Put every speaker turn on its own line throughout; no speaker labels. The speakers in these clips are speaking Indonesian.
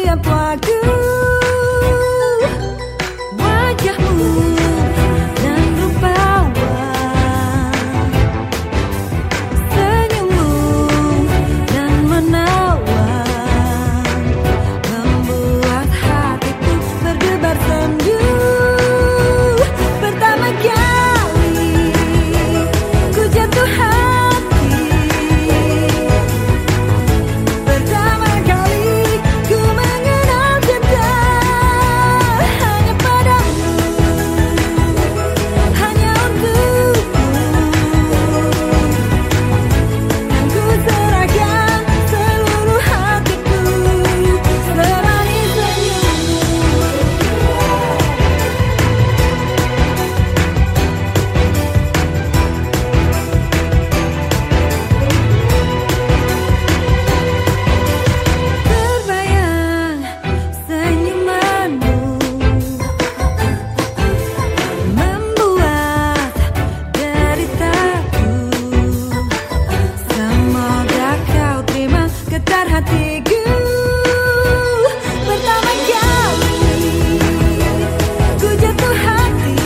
setiap waktu. Wajahmu dan rupawan, senyummu dan menawan, membuat hatiku berdebar sendu. Pertama kali ku jatuh hati, pertama kali ku mengenal cinta, hanya padamu, hanya untukmu, dan ku serahkan seluruh hatiku, semani senyummu. Terbayang senyumanmu, membuat deritaku. Semoga kau terima getar hatiku. Pertama kali ku jatuh hati,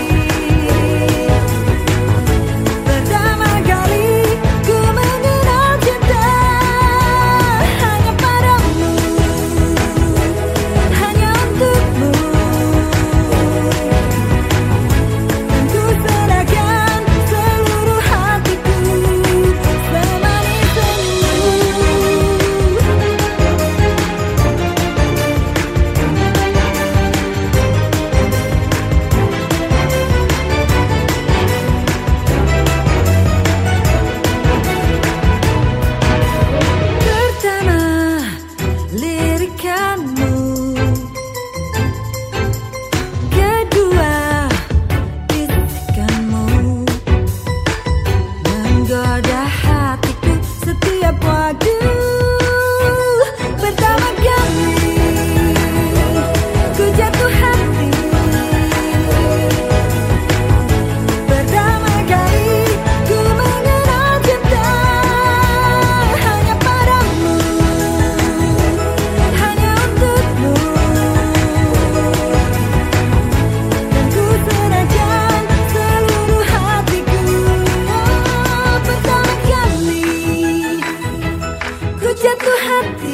pertama kali ku mengenal cinta, hanya padamu, hanya untukmu, dan ku serahkan seluruh hatiku, semani senyummu. Pertama lirikanmu, kedua bisikanmu, menggoda hatiku setiap waktu. Pertama kali ku jatuh hati, pertama kali ku mengenal cinta, hanya padamu, hanya untukmu, dan ku serahkan seluruh hatiku. Oh, pertama kali ku jatuh hati,